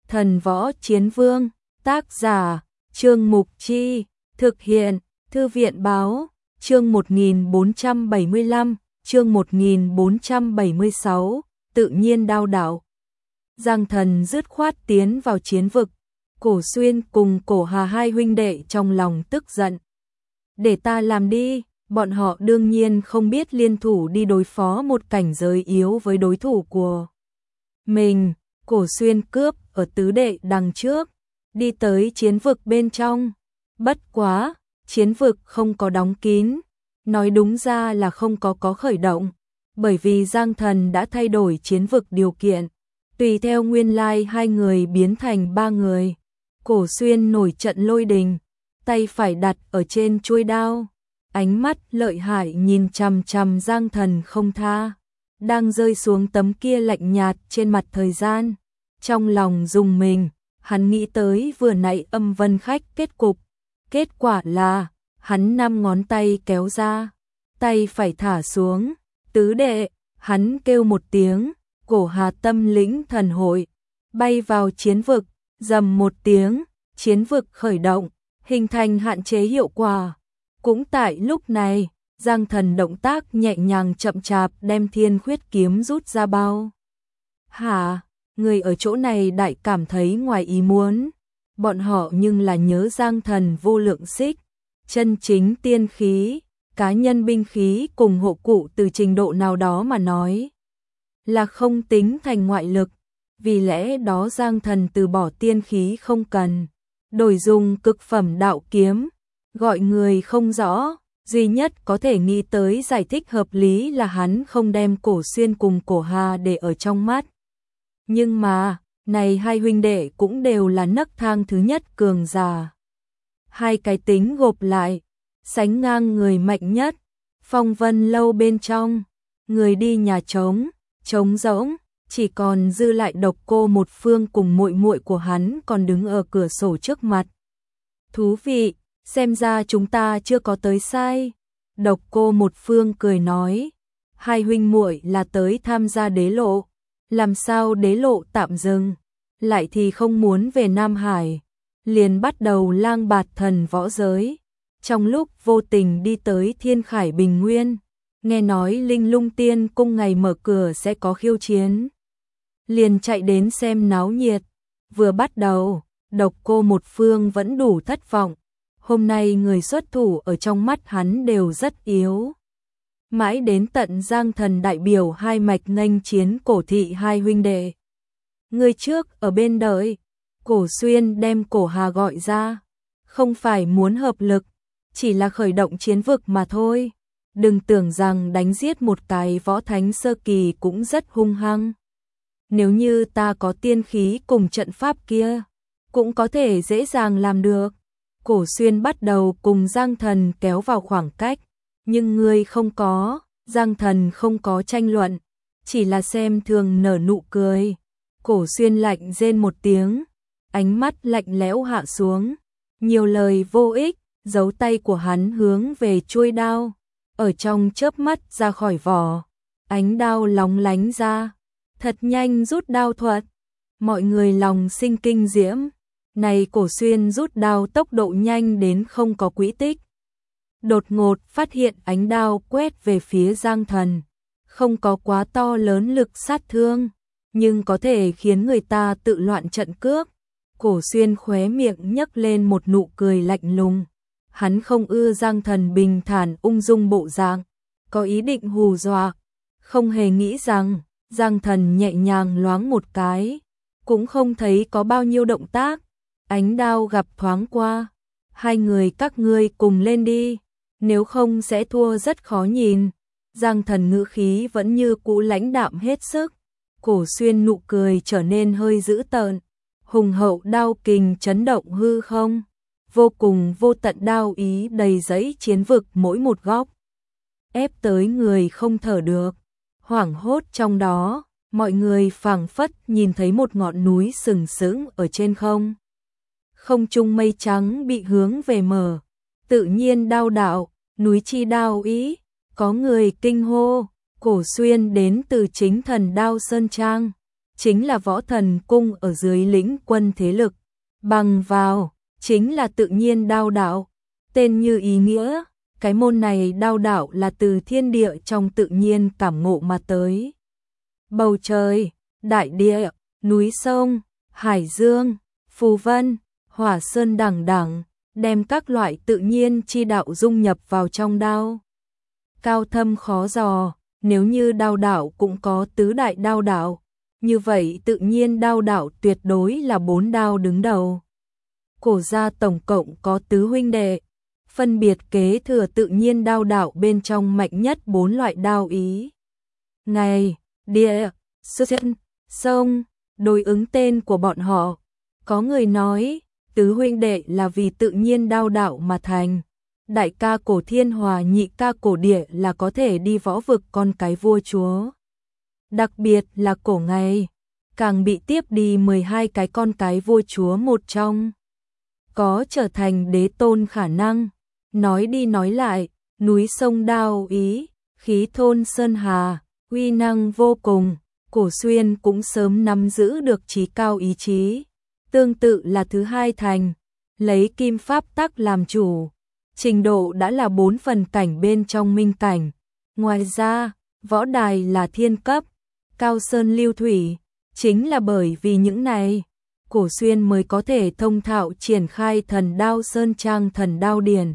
Thần võ chiến vương, tác giả, Trương Mục Chi, thực hiện, Thư viện báo, chương 1475, chương 1476, tự nhiên đao đạo. Giang Thần dứt khoát tiến vào chiến vực, Cổ Xuyên cùng Cổ Hà hai huynh đệ trong lòng tức giận. Để ta làm đi, bọn họ đương nhiên không biết liên thủ đi đối phó một cảnh giới yếu với đối thủ của mình. Cổ Xuyên cướp ở tứ đệ đằng trước, đi tới chiến vực bên trong. Bất quá, chiến vực không có đóng kín, nói đúng ra là không có khởi động, bởi vì Giang Thần đã thay đổi chiến vực điều kiện, tùy theo nguyên lai hai người biến thành ba người. Cổ Xuyên nổi trận lôi đình, tay phải đặt ở trên chuôi đao, ánh mắt lợi hại nhìn chằm chằm Giang Thần không tha, đang rơi xuống tấm kia lạnh nhạt trên mặt thời gian. Trong lòng rùng mình, hắn nghĩ tới vừa nãy âm vân khách kết cục. Kết quả là, hắn 5 ngón tay kéo ra, tay phải thả xuống, tứ đệ, hắn kêu một tiếng, Cổ Hà tâm lĩnh thần hội, bay vào chiến vực, rầm một tiếng, chiến vực khởi động, hình thành hạn chế hiệu quả. Cũng tại lúc này, Giang Thần động tác nhẹ nhàng chậm chạp đem Thiên Khuyết kiếm rút ra bao. Hả, người ở chỗ này đại cảm thấy ngoài ý muốn. Bọn họ nhưng là nhớ Giang Thần vô lượng xích, chân chính tiên khí, cá nhân binh khí cùng hộ cụ từ trình độ nào đó mà nói là không tính thành ngoại lực, vì lẽ đó Giang Thần từ bỏ tiên khí không cần, đổi dùng cực phẩm đạo kiếm, gọi người không rõ, duy nhất có thể nghĩ tới giải thích hợp lý là hắn không đem Cổ Xuyên cùng Cổ Hà để ở trong mắt. Nhưng mà, này hai huynh đệ cũng đều là nấc thang thứ nhất cường giả. Hai cái tính gộp lại, sánh ngang người mạnh nhất. Phong Vân lâu bên trong, người đi nhà trống, trống rỗng, chỉ còn dư lại Độc Cô một phương cùng muội muội của hắn còn đứng ở cửa sổ trước mặt. Thú vị, xem ra chúng ta chưa có tới sai. Độc Cô một phương cười nói, hai huynh muội là tới tham gia đế lộ. Làm sao đế lộ tạm dừng, lại thì không muốn về Nam Hải, liền bắt đầu lang bạt thần võ giới. Trong lúc vô tình đi tới Thiên Khải Bình Nguyên, nghe nói Linh Lung Tiên cung ngày mở cửa sẽ có khiêu chiến, liền chạy đến xem náo nhiệt. Vừa bắt đầu, Độc Cô một phương vẫn đủ thất vọng, hôm nay người xuất thủ ở trong mắt hắn đều rất yếu. Mãi đến tận Giang Thần đại biểu hai mạch nghênh chiến Cổ thị hai huynh đệ. Người trước ở bên đợi, Cổ Xuyên đem Cổ Hà gọi ra, không phải muốn hợp lực, chỉ là khởi động chiến vực mà thôi. Đừng tưởng rằng đánh giết một cái võ thánh sơ kỳ cũng rất hung hăng. Nếu như ta có tiên khí cùng trận pháp kia, cũng có thể dễ dàng làm được. Cổ Xuyên bắt đầu cùng Giang Thần kéo vào khoảng cách. Nhưng ngươi không có, Giang Thần không có tranh luận, chỉ là xem thường nở nụ cười. Cổ Xuyên lạnh rên một tiếng, ánh mắt lạnh lẽo hạ xuống, nhiều lời vô ích, giấu tay của hắn hướng về chuôi đao, ở trong chớp mắt ra khỏi vỏ, ánh đao lóng lánh ra, thật nhanh rút đao thuật. Mọi người lòng sinh kinh diễm, này Cổ Xuyên rút đao tốc độ nhanh đến không có quỹ tích. Đột ngột phát hiện ánh đao quét về phía Giang Thần, không có quá to lớn lực sát thương, nhưng có thể khiến người ta tự loạn trận cước. Cổ Xuyên khóe miệng nhấc lên một nụ cười lạnh lùng, hắn không ưa Giang Thần bình thản ung dung bộ dạng, có ý định hù dọa, không hề nghĩ rằng Giang Thần nhẹ nhàng loáng một cái, cũng không thấy có bao nhiêu động tác, ánh đao gặp thoáng qua, hai người các ngươi cùng lên đi. Nếu không sẽ thua rất khó nhìn. Giang Thần ngữ khí vẫn như cũ lãnh đạm hết sức. Cổ Xuyên nụ cười trở nên hơi dữ tợn, hùng hậu đao kình chấn động hư không, vô cùng vô tận đao ý đầy dẫy chiến vực mỗi một góc, ép tới người không thở được. Hoảng hốt trong đó, mọi người phảng phất nhìn thấy một ngọn núi sừng sững ở trên không. Không trung mây trắng bị hướng về mở, tự nhiên đao đạo, núi chi đao ý, có người kinh hô, Cổ Xuyên đến từ chính Thần Đao Sơn Trang, chính là võ thần cung ở dưới lĩnh quân thế lực, bằng vào, chính là tự nhiên đao đạo. Tên như ý nghĩa, cái môn này đao đạo là từ thiên địa trong tự nhiên cảm ngộ mà tới. Bầu trời, đại địa, núi sông, hải dương, phù vân, hỏa sơn đẳng đẳng, đem các loại tự nhiên chi đạo dung nhập vào trong đao. Cao thâm khó dò, nếu như đao đạo cũng có tứ đại đao đạo, như vậy tự nhiên đao đạo tuyệt đối là 4 đao đứng đầu. Cổ gia tổng cộng có tứ huynh đệ, phân biệt kế thừa tự nhiên đao đạo bên trong mạnh nhất 4 loại đao ý. Ngày, địa, sơn, sông, đối ứng tên của bọn họ. Có người nói, tứ huynh đệ là vì tự nhiên đao đạo mà thành. Đại ca cổ thiên hòa, nhị ca cổ địa là có thể đi võ vực con cái vua chúa. Đặc biệt là cổ ngày, càng bị tiếp đi 12 cái con cái vua chúa một trong. Có trở thành đế tôn khả năng. Nói đi nói lại, núi sông đao ý, khí thôn sơn hà, uy năng vô cùng. Cổ Xuyên cũng sớm nắm giữ được chí cao ý chí. Tương tự là thứ hai thành, lấy kim pháp tắc làm chủ. Trình độ đã là 4 phần cảnh bên trong minh cảnh. Ngoài ra, võ đài là thiên cấp, cao sơn lưu thủy. Chính là bởi vì những này, Cổ Xuyên mới có thể thông thạo triển khai thần đao sơn trang thần đao điển.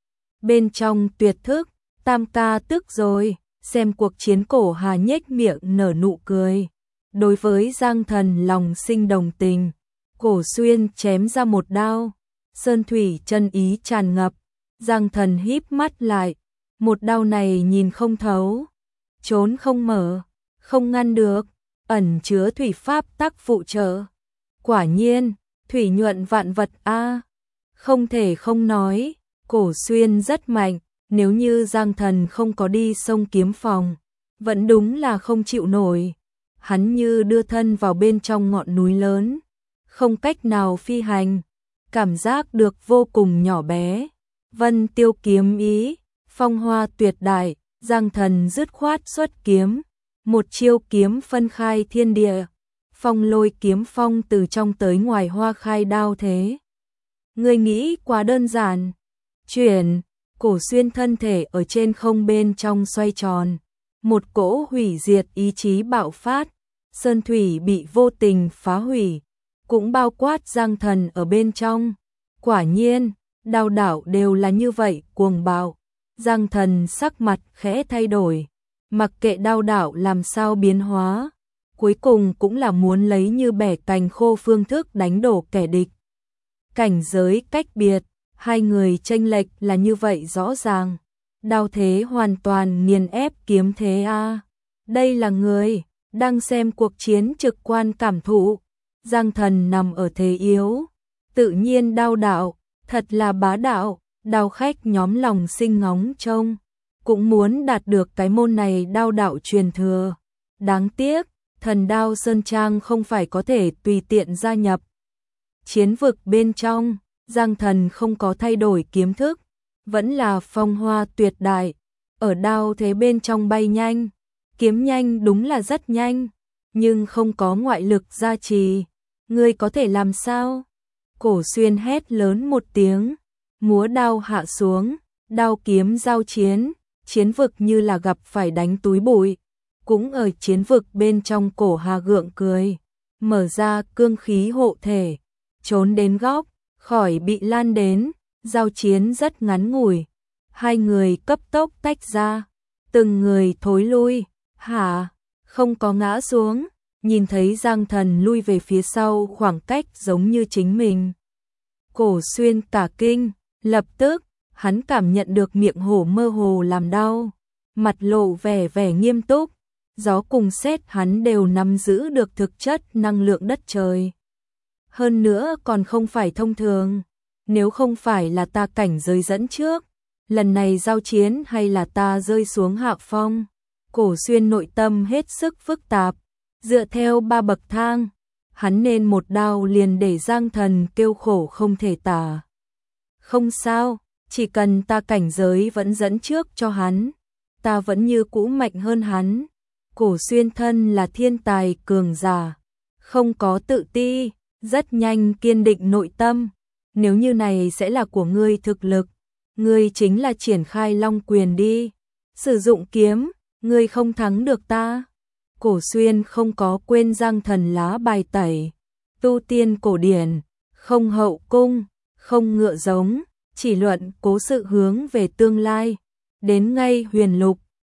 Bên trong tuyệt thức, tam ca tức rồi, xem cuộc chiến Cổ Hà nhếch miệng nở nụ cười. Đối với Giang Thần lòng sinh đồng tình, Cổ Xuyên chém ra một đao, sơn thủy chân ý tràn ngập. Giang Thần híp mắt lại, một đao này nhìn không thấu, trốn không mở, không ngăn được, ẩn chứa thủy pháp tắc phụ trợ. Quả nhiên, thủy nhuận vạn vật a. Không thể không nói, Cổ Xuyên rất mạnh, nếu như Giang Thần không có đi sông kiếm phòng, vẫn đúng là không chịu nổi. Hắn như đưa thân vào bên trong ngọn núi lớn, không cách nào phi hành, cảm giác được vô cùng nhỏ bé. Vân tiêu kiếm ý, phong hoa tuyệt đại, Giang Thần dứt khoát xuất kiếm, một chiêu kiếm phân khai thiên địa, phong lôi kiếm phong từ trong tới ngoài hoa khai đao thế. Người nghĩ quá đơn giản. Chuyển, Cổ Xuyên thân thể ở trên không bên trong xoay tròn, một cỗ hủy diệt ý chí bạo phát, sơn thủy bị vô tình phá hủy, cũng bao quát Giang Thần ở bên trong. Quả nhiên, đao đạo đều là như vậy, cuồng bạo. Giang Thần sắc mặt khẽ thay đổi, mặc kệ đao đạo làm sao biến hóa, cuối cùng cũng là muốn lấy như bẻ cành khô phương thức đánh đổ kẻ địch. Cảnh giới cách biệt, hai người chênh lệch là như vậy rõ ràng. Đao thế hoàn toàn nghiền ép kiếm thế a. Đây là người đang xem cuộc chiến trực quan cảm thụ. Giang Thần nằm ở thế yếu, tự nhiên đao đạo, thật là bá đạo. Đao khách nhóm lòng sinh ngóng trông, cũng muốn đạt được cái môn này đao đạo truyền thừa. Đáng tiếc, thần đao sơn trang không phải có thể tùy tiện gia nhập chiến vực bên trong. Giang Thần không có thay đổi kiếm thức, vẫn là phong hoa tuyệt đại, ở đao thế bên trong bay nhanh, kiếm nhanh đúng là rất nhanh, nhưng không có ngoại lực gia trì. Ngươi có thể làm sao? Cổ Xuyên hét lớn một tiếng, múa đao hạ xuống, đao kiếm giao chiến, chiến vực như là gặp phải đánh túi bụi. Cũng ở chiến vực bên trong, Cổ Hà gượng cười, mở ra cương khí hộ thể, trốn đến góc, khỏi bị lan đến. Giao chiến rất ngắn ngủi, hai người cấp tốc tách ra, từng người thối lui. Hả? Không có ngã xuống, nhìn thấy Giang Thần lui về phía sau khoảng cách giống như chính mình. Cổ Xuyên cả kinh, lập tức, hắn cảm nhận được miệng hổ mơ hồ làm đau, mặt lộ vẻ nghiêm túc. Gió cùng sét hắn đều nắm giữ được thực chất năng lượng đất trời. Hơn nữa còn không phải thông thường, nếu không phải là ta cảnh giới dẫn trước, lần này giao chiến hay là ta rơi xuống hạ phong. Cổ Xuyên nội tâm hết sức phức tạp, dựa theo 3 bậc thang, hắn nên một đao liền để Giang Thần kêu khổ không thể tả. Không sao, chỉ cần ta cảnh giới vẫn dẫn trước cho hắn, ta vẫn như cũ mạnh hơn hắn. Cổ Xuyên thân là thiên tài cường giả, không có tự ti, rất nhanh kiên định nội tâm. Nếu như này sẽ là của ngươi thực lực, ngươi chính là triển khai long quyền đi. Sử dụng kiếm, ngươi không thắng được ta. Cổ Xuyên không có quên Giang Thần lá bài tẩy. Tu tiên cổ điển, không hậu cung, không ngựa giống, chỉ luận cố sự hướng về tương lai. Đến ngay huyền lục,